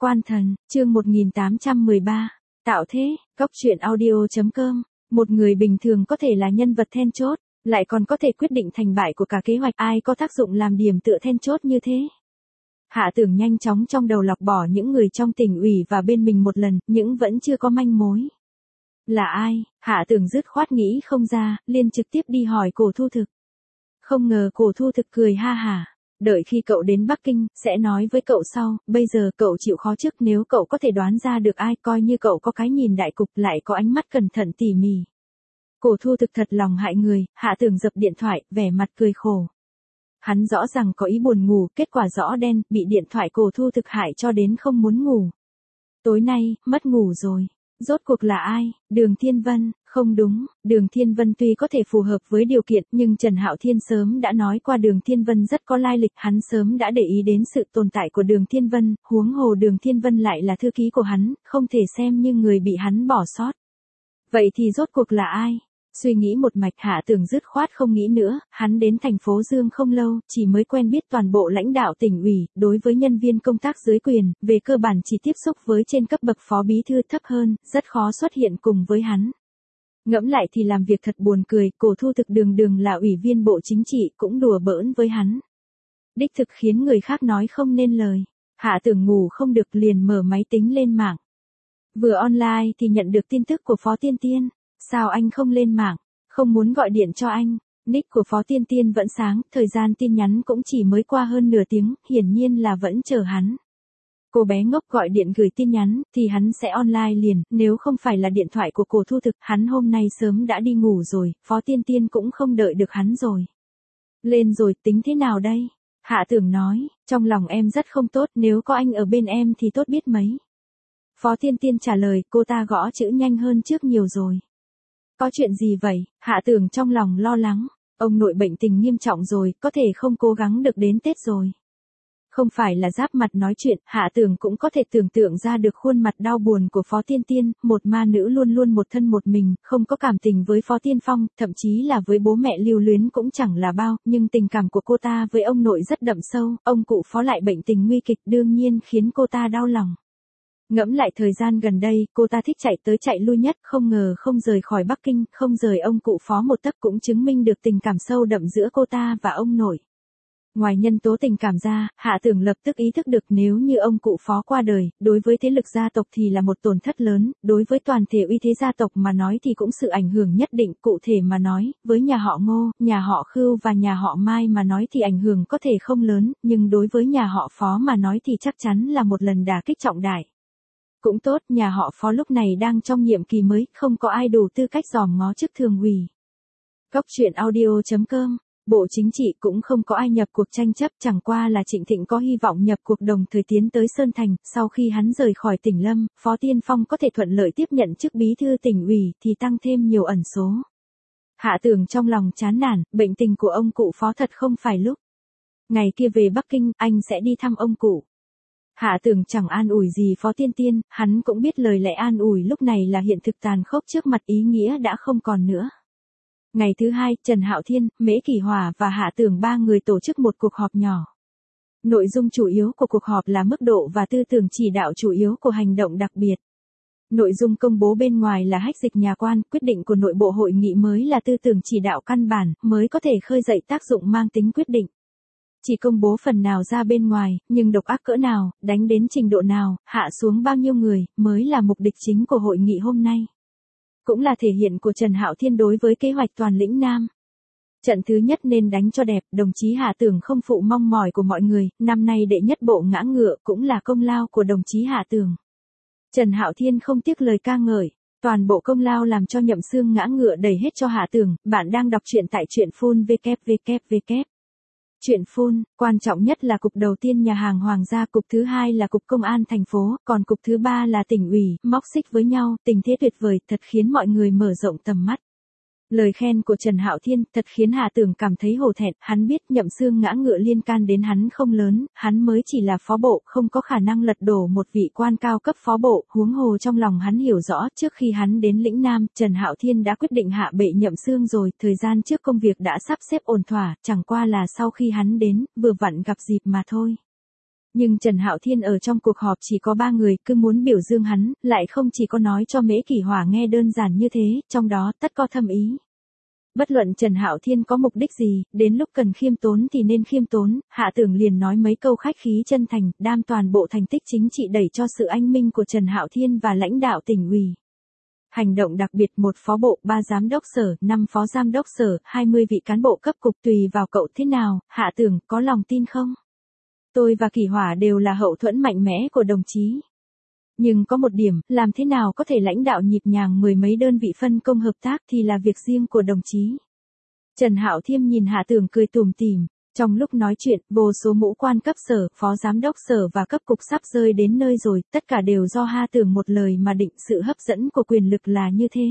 Quan thần, chương 1813. Tạo thế, Cóc truyện audio.com. Một người bình thường có thể là nhân vật then chốt, lại còn có thể quyết định thành bại của cả kế hoạch, ai có tác dụng làm điểm tựa then chốt như thế. Hạ Tưởng nhanh chóng trong đầu lọc bỏ những người trong tỉnh ủy và bên mình một lần, nhưng vẫn chưa có manh mối. Là ai? Hạ Tưởng dứt khoát nghĩ không ra, liền trực tiếp đi hỏi Cổ Thu Thực. Không ngờ Cổ Thu Thực cười ha hả. Đợi khi cậu đến Bắc Kinh, sẽ nói với cậu sau, bây giờ cậu chịu khó trước, nếu cậu có thể đoán ra được ai, coi như cậu có cái nhìn đại cục, lại có ánh mắt cẩn thận tỉ mỉ. Cổ Thu Thực thật lòng hại người. Hạ Tưởng dập điện thoại, vẻ mặt cười khổ. Hắn rõ ràng có ý buồn ngủ, kết quả rõ đen, bị điện thoại Cổ Thu Thực hại cho đến không muốn ngủ. Tối nay, mất ngủ rồi. Rốt cuộc là ai? Đường Thiên Vân. Không đúng, Đường Thiên Vân tuy có thể phù hợp với điều kiện, nhưng Trần Hạo Thiên sớm đã nói qua Đường Thiên Vân rất có lai lịch, hắn sớm đã để ý đến sự tồn tại của Đường Thiên Vân, huống hồ Đường Thiên Vân lại là thư ký của hắn, không thể xem như người bị hắn bỏ sót. Vậy thì rốt cuộc là ai? Suy nghĩ một mạch, Hạ Tưởng dứt khoát không nghĩ nữa, hắn đến thành phố Dương không lâu, chỉ mới quen biết toàn bộ lãnh đạo tỉnh ủy, đối với nhân viên công tác dưới quyền, về cơ bản chỉ tiếp xúc với trên cấp bậc phó bí thư thấp hơn, rất khó xuất hiện cùng với hắn. Ngẫm lại thì làm việc thật buồn cười, Cổ Thu Thực đường đường là ủy viên Bộ Chính trị cũng đùa bỡn với hắn. Đích thực khiến người khác nói không nên lời. Hạ Tưởng ngủ không được liền mở máy tính lên mạng. Vừa online thì nhận được tin tức của Phó Tiên Tiên. Sao anh không lên mạng? Không muốn gọi điện cho anh. Nick của Phó Tiên Tiên vẫn sáng, thời gian tin nhắn cũng chỉ mới qua hơn nửa tiếng, hiển nhiên là vẫn chờ hắn. Cô bé ngốc gọi điện gửi tin nhắn, thì hắn sẽ online liền, nếu không phải là điện thoại của Cổ Thu Thực, hắn hôm nay sớm đã đi ngủ rồi, Phó Tiên Tiên cũng không đợi được hắn rồi. Lên rồi, tính thế nào đây? Hạ Tưởng nói, trong lòng em rất không tốt, nếu có anh ở bên em thì tốt biết mấy. Phó Tiên Tiên trả lời, cô ta gõ chữ nhanh hơn trước nhiều rồi. Có chuyện gì vậy? Hạ Tưởng trong lòng lo lắng, ông nội bệnh tình nghiêm trọng rồi, có thể không cố gắng được đến Tết rồi. Không phải là giáp mặt nói chuyện, Hạ Tưởng cũng có thể tưởng tượng ra được khuôn mặt đau buồn của Phó Tiên Tiên, một ma nữ luôn luôn một thân một mình, không có cảm tình với Phó Tiên Phong, thậm chí là với bố mẹ lưu luyến cũng chẳng là bao, nhưng tình cảm của cô ta với ông nội rất đậm sâu, ông cụ Phó lại bệnh tình nguy kịch đương nhiên khiến cô ta đau lòng. Ngẫm lại thời gian gần đây, cô ta thích chạy tới chạy lui nhất, không ngờ không rời khỏi Bắc Kinh, không rời ông cụ Phó một tấc cũng chứng minh được tình cảm sâu đậm giữa cô ta và ông nội. Ngoài nhân tố tình cảm ra, Hạ Tưởng lập tức ý thức được nếu như ông cụ Phó qua đời, đối với thế lực gia tộc thì là một tổn thất lớn, đối với toàn thể uy thế gia tộc mà nói thì cũng sự ảnh hưởng nhất định, cụ thể mà nói, với nhà họ Ngô, nhà họ Khưu và nhà họ Mai mà nói thì ảnh hưởng có thể không lớn, nhưng đối với nhà họ Phó mà nói thì chắc chắn là một lần đả kích trọng đại. Cũng tốt, nhà họ Phó lúc này đang trong nhiệm kỳ mới, không có ai đủ tư cách dòm ngó chức thường ủy. Cóc truyện audio.com. Bộ Chính trị cũng không có ai nhập cuộc tranh chấp, chẳng qua là Trịnh Thịnh có hy vọng nhập cuộc đồng thời tiến tới Sơn Thành, sau khi hắn rời khỏi tỉnh Lâm, Phó Tiên Phong có thể thuận lợi tiếp nhận chức bí thư tỉnh ủy thì tăng thêm nhiều ẩn số. Hạ Tưởng trong lòng chán nản, bệnh tình của ông cụ Phó thật không phải lúc. Ngày kia về Bắc Kinh, anh sẽ đi thăm ông cụ. Hạ Tưởng chẳng an ủi gì Phó Tiên Tiên, hắn cũng biết lời lẽ an ủi lúc này là hiện thực tàn khốc trước mặt, ý nghĩa đã không còn nữa. Ngày thứ hai, Trần Hạo Thiên, Mễ Kỳ Hòa và Hạ Tưởng ba người tổ chức một cuộc họp nhỏ. Nội dung chủ yếu của cuộc họp là mức độ và tư tưởng chỉ đạo chủ yếu của hành động đặc biệt. Nội dung công bố bên ngoài là hách dịch nhà quan, quyết định của nội bộ hội nghị mới là tư tưởng chỉ đạo căn bản, mới có thể khơi dậy tác dụng mang tính quyết định. Chỉ công bố phần nào ra bên ngoài, nhưng độc ác cỡ nào, đánh đến trình độ nào, hạ xuống bao nhiêu người, mới là mục đích chính của hội nghị hôm nay. Cũng là thể hiện của Trần Hạo Thiên đối với kế hoạch toàn lĩnh Nam. Trận thứ nhất nên đánh cho đẹp, đồng chí Hạ Tưởng không phụ mong mỏi của mọi người, năm nay đệ nhất bộ ngã ngựa cũng là công lao của đồng chí Hạ Tưởng. Trần Hạo Thiên không tiếc lời ca ngợi, toàn bộ công lao làm cho Nhậm Xương ngã ngựa đẩy hết cho Hạ Tưởng, bạn đang đọc truyện tại truyện phun www. Chuyện phun, quan trọng nhất là cục đầu tiên nhà hàng Hoàng gia, cục thứ hai là cục công an thành phố, còn cục thứ ba là tỉnh ủy, móc xích với nhau, tình thế tuyệt vời, thật khiến mọi người mở rộng tầm mắt. Lời khen của Trần Hạo Thiên thật khiến Hạ Tưởng cảm thấy hổ thẹn, hắn biết Nhậm Xương ngã ngựa liên can đến hắn không lớn, hắn mới chỉ là phó bộ, không có khả năng lật đổ một vị quan cao cấp phó bộ, huống hồ trong lòng hắn hiểu rõ, trước khi hắn đến lĩnh Nam, Trần Hạo Thiên đã quyết định hạ bệ Nhậm Xương rồi, thời gian trước công việc đã sắp xếp ổn thỏa, chẳng qua là sau khi hắn đến, vừa vặn gặp dịp mà thôi. Nhưng Trần Hạo Thiên ở trong cuộc họp chỉ có 3 người, cứ muốn biểu dương hắn, lại không chỉ có nói cho Mễ Kỳ Hỏa nghe đơn giản như thế, trong đó tất có thâm ý. Bất luận Trần Hạo Thiên có mục đích gì, đến lúc cần khiêm tốn thì nên khiêm tốn, Hạ Tưởng liền nói mấy câu khách khí chân thành, đam toàn bộ thành tích chính trị đẩy cho sự anh minh của Trần Hạo Thiên và lãnh đạo tỉnh ủy. Hành động đặc biệt 1 phó bộ, 3 giám đốc sở, 5 phó giám đốc sở, 20 vị cán bộ cấp cục tùy vào cậu thế nào, Hạ Tưởng có lòng tin không? Tôi và Kỳ Hỏa đều là hậu thuẫn mạnh mẽ của đồng chí. Nhưng có một điểm, làm thế nào có thể lãnh đạo nhịp nhàng 10 mấy đơn vị phân công hợp tác thì là việc riêng của đồng chí. Trần Hạo Thiên nhìn Hạ Tưởng cười tủm tỉm, trong lúc nói chuyện, vô số mũ quan cấp sở, phó giám đốc sở và cấp cục sắp rơi đến nơi rồi, tất cả đều do Hạ Tưởng một lời mà định, sự hấp dẫn của quyền lực là như thế.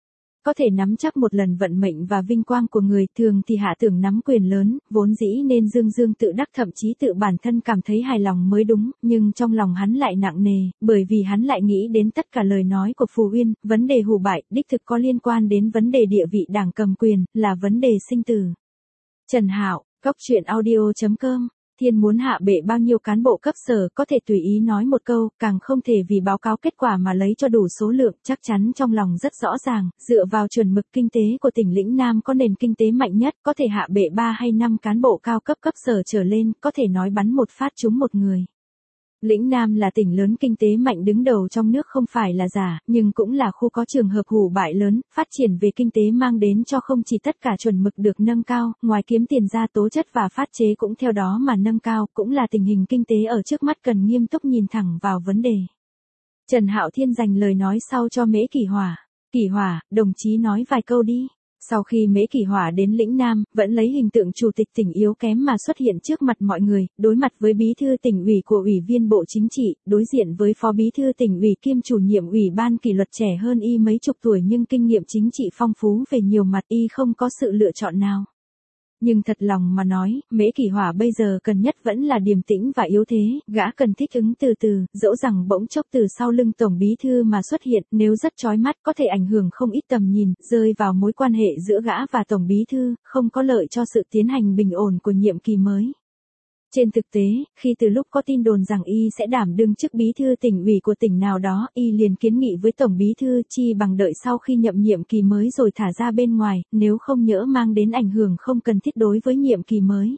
Có thể nắm chắc một lần vận mệnh và vinh quang của người, thường thì Hạ Tưởng nắm quyền lớn, vốn dĩ nên dương dương tự đắc, thậm chí tự bản thân cảm thấy hài lòng mới đúng, nhưng trong lòng hắn lại nặng nề, bởi vì hắn lại nghĩ đến tất cả lời nói của Phù Uyên, vấn đề hủ bại, đích thực có liên quan đến vấn đề địa vị đảng cầm quyền, là vấn đề sinh tử. Trần Hạo, Cóc Truyện Audio.com. Thiên muốn hạ bệ bao nhiêu cán bộ cấp sở có thể tùy ý nói một câu, càng không thể vì báo cáo kết quả mà lấy cho đủ số lượng, chắc chắn trong lòng rất rõ ràng, dựa vào chuẩn mực kinh tế của tỉnh lĩnh Nam có nền kinh tế mạnh nhất, có thể hạ bệ 3 hay 5 cán bộ cao cấp cấp sở trở lên, có thể nói bắn một phát trúng một người. Lĩnh Nam là tỉnh lớn kinh tế mạnh đứng đầu trong nước không phải là giả, nhưng cũng là khu có trường hợp hủ bại lớn, phát triển về kinh tế mang đến cho không chỉ tất cả chuẩn mực được nâng cao, ngoài kiếm tiền ra tố chất và phát chế cũng theo đó mà nâng cao, cũng là tình hình kinh tế ở trước mắt cần nghiêm túc nhìn thẳng vào vấn đề. Trần Hạo Thiên dành lời nói sau cho Mễ Kỳ Hỏa. Kỳ Hỏa, đồng chí nói vài câu đi. Sau khi Mễ Kỳ Hỏa đến lĩnh Nam, vẫn lấy hình tượng chủ tịch tỉnh yếu kém mà xuất hiện trước mặt mọi người, đối mặt với bí thư tỉnh ủy của ủy viên Bộ Chính trị, đối diện với phó bí thư tỉnh ủy kiêm chủ nhiệm ủy ban kỷ luật trẻ hơn y mấy chục tuổi nhưng kinh nghiệm chính trị phong phú về nhiều mặt, y không có sự lựa chọn nào. Nhưng thật lòng mà nói, Mễ Kỳ Hỏa bây giờ cần nhất vẫn là điềm tĩnh và yếu thế, gã cần thích ứng từ từ, dẫu rằng bỗng chốc từ sau lưng tổng bí thư mà xuất hiện, nếu rất chói mắt có thể ảnh hưởng không ít tầm nhìn, rơi vào mối quan hệ giữa gã và tổng bí thư, không có lợi cho sự tiến hành bình ổn của nhiệm kỳ mới. Trên thực tế, khi từ lúc có tin đồn rằng y sẽ đảm đương chức bí thư tỉnh ủy của tỉnh nào đó, y liền kiến nghị với tổng bí thư chi bằng đợi sau khi nhậm nhiệm kỳ mới rồi thả ra bên ngoài, nếu không nhỡ mang đến ảnh hưởng không cần thiết đối với nhiệm kỳ mới.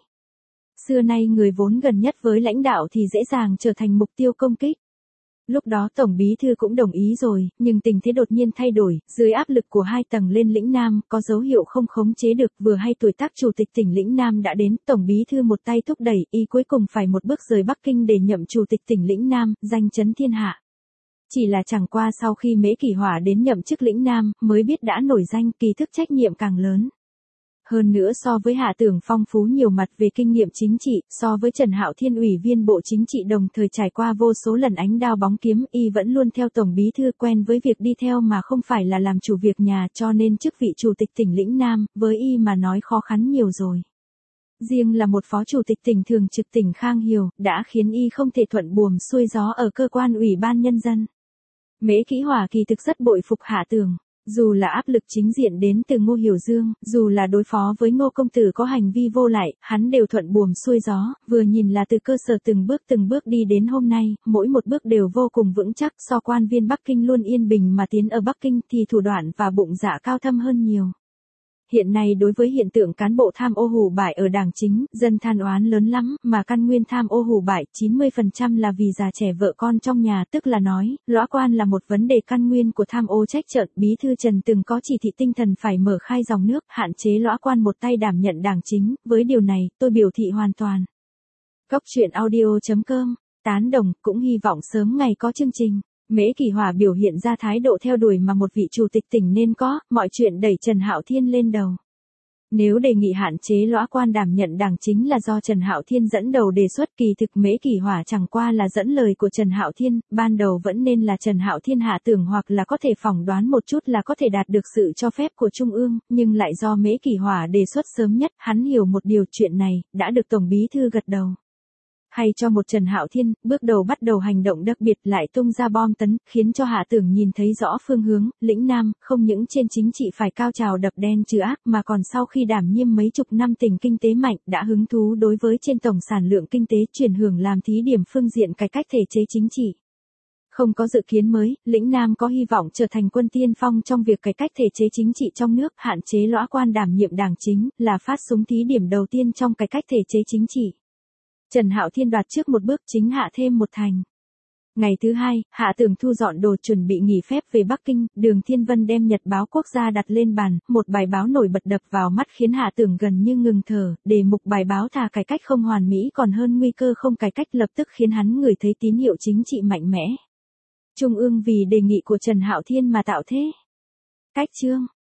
Xưa nay người vốn gần nhất với lãnh đạo thì dễ dàng trở thành mục tiêu công kích. Lúc đó Tổng Bí Thư cũng đồng ý rồi, nhưng tình thế đột nhiên thay đổi, dưới áp lực của 2 tầng lên lĩnh Nam, có dấu hiệu không khống chế được, vừa hay tuổi tác chủ tịch tỉnh lĩnh Nam đã đến, Tổng Bí Thư một tay thúc đẩy, y cuối cùng phải một bước rời Bắc Kinh để nhậm chủ tịch tỉnh lĩnh Nam, danh chấn thiên hạ. Chỉ là chẳng qua sau khi Mễ Kỳ Hỏa đến nhậm chức lĩnh Nam, mới biết đã nổi danh, kỳ thức trách nhiệm càng lớn. Hơn nữa so với Hạ Tưởng phong phú nhiều mặt về kinh nghiệm chính trị, so với Trần Hạo Thiên ủy viên Bộ Chính trị đồng thời trải qua vô số lần ánh đao bóng kiếm, y vẫn luôn theo Tổng Bí Thư, quen với việc đi theo mà không phải là làm chủ việc nhà, cho nên chức vị chủ tịch tỉnh lĩnh Nam, với y mà nói khó khăn nhiều rồi. Riêng là một phó chủ tịch tỉnh thường trực tỉnh Khang Hiểu, đã khiến y không thể thuận buồm xuôi gió ở cơ quan ủy ban nhân dân. Mễ Kỳ Hỏa kỳ thực rất bội phục Hạ Tưởng. Dù là áp lực chính diện đến từ Ngô Hiểu Dương, dù là đối phó với Ngô công tử có hành vi vô lại, hắn đều thuận buồm xuôi gió, vừa nhìn là từ cơ sở từng bước đi đến hôm nay, mỗi một bước đều vô cùng vững chắc, so quan viên Bắc Kinh luôn yên bình mà tiến ở Bắc Kinh thì thủ đoạn và bụng dạ cao thâm hơn nhiều. Hiện nay đối với hiện tượng cán bộ tham ô hủ bại ở đảng chính, dân than oán lớn lắm, mà căn nguyên tham ô hủ bại 90% là vì già trẻ vợ con trong nhà, tức là nói, lõa quan là một vấn đề căn nguyên của tham ô trách trợn. Bí thư Trần từng có chỉ thị tinh thần phải mở khai dòng nước, hạn chế lõa quan một tay đảm nhận đảng chính, với điều này, tôi biểu thị hoàn toàn. Cóc Truyện Audio.com, tán đồng, cũng hy vọng sớm ngày có chương trình. Mễ Kỳ Hỏa biểu hiện ra thái độ theo đuổi mà một vị chủ tịch tỉnh nên có, mọi chuyện đẩy Trần Hạo Thiên lên đầu. Nếu đề nghị hạn chế lõa quan đảm nhận đảng chính là do Trần Hạo Thiên dẫn đầu đề xuất, kỳ thực Mễ Kỳ Hỏa chẳng qua là dẫn lời của Trần Hạo Thiên, ban đầu vẫn nên là Trần Hạo Thiên Hạ Tưởng hoặc là có thể phỏng đoán một chút là có thể đạt được sự cho phép của Trung ương, nhưng lại do Mễ Kỳ Hỏa đề xuất sớm nhất, hắn hiểu một điều, chuyện này đã được Tổng Bí Thư gật đầu. Hay cho một Trần Hạo Thiên, bước đầu bắt đầu hành động đặc biệt lại tung ra bom tấn, khiến cho Hạ Tưởng nhìn thấy rõ phương hướng, lĩnh Nam, không những trên chính trị phải cao trào đập đen trừ ác mà còn sau khi đảm nhiệm mấy chục năm tỉnh kinh tế mạnh đã hứng thú đối với trên tổng sản lượng kinh tế chuyển hưởng làm thí điểm phương diện cải cách thể chế chính trị. Không có dự kiến mới, lĩnh Nam có hy vọng trở thành quân tiên phong trong việc cải cách thể chế chính trị trong nước, hạn chế lõa quan đảm nhiệm đảng chính, là phát súng thí điểm đầu tiên trong cải cách thể chế chính trị. Trần Hạo Thiên đoạt trước một bước, chính hạ thêm một thành. Ngày thứ hai, Hạ Tưởng thu dọn đồ chuẩn bị nghỉ phép về Bắc Kinh, Đường Thiên Vân đem Nhật báo Quốc gia đặt lên bàn, một bài báo nổi bật đập vào mắt khiến Hạ Tưởng gần như ngừng thở, đề mục bài báo thà cải cách không hoàn mỹ còn hơn nguy cơ không cải cách lập tức khiến hắn ngửi thấy tín hiệu chính trị mạnh mẽ. Trung ương vì đề nghị của Trần Hạo Thiên mà tạo thế. Cách chương